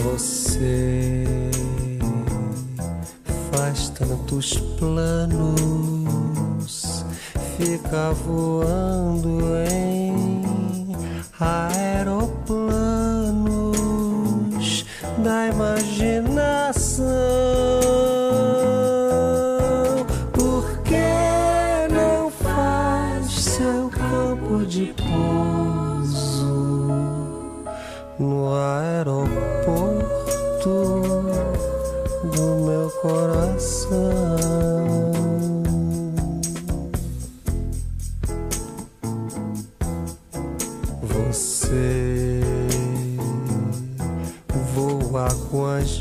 Você faz tantos planos, fica voando em aeroplanos da imaginação. Por que não faz seu campo de pouso no aeroporto do meu coração? Você voa com as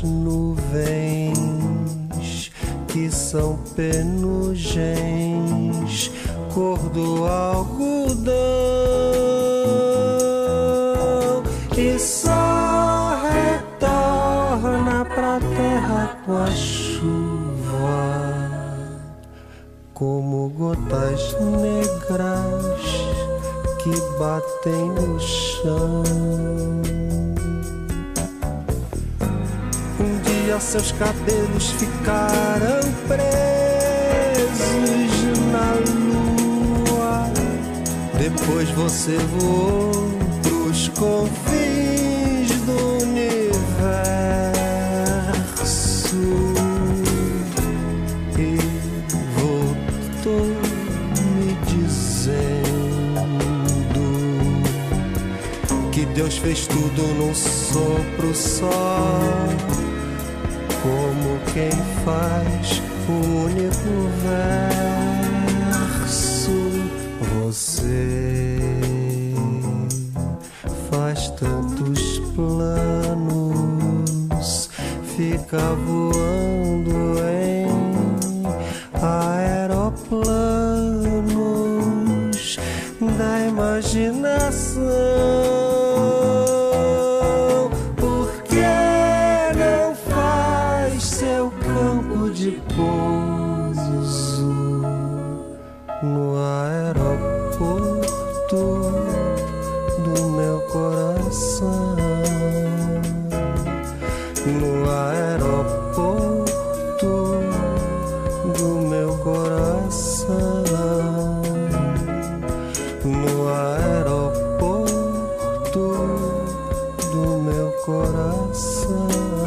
nuvens que são penugens, cor do algodão, e só retorna pra terra com a chuva, como gotas negras que batem no chão. Um dia seus cabelos ficaram presos na lua, depois você voou pros confins do universo e voltou me dizendo que Deus fez tudo num sopro só, como quem faz o único verso. Você faz tantos planos, fica voando em aeroplanos da imaginação. Por que não faz seu campo de pouso no aeroporto do meu coração? No aeroporto do meu coração. No aeroporto do meu coração.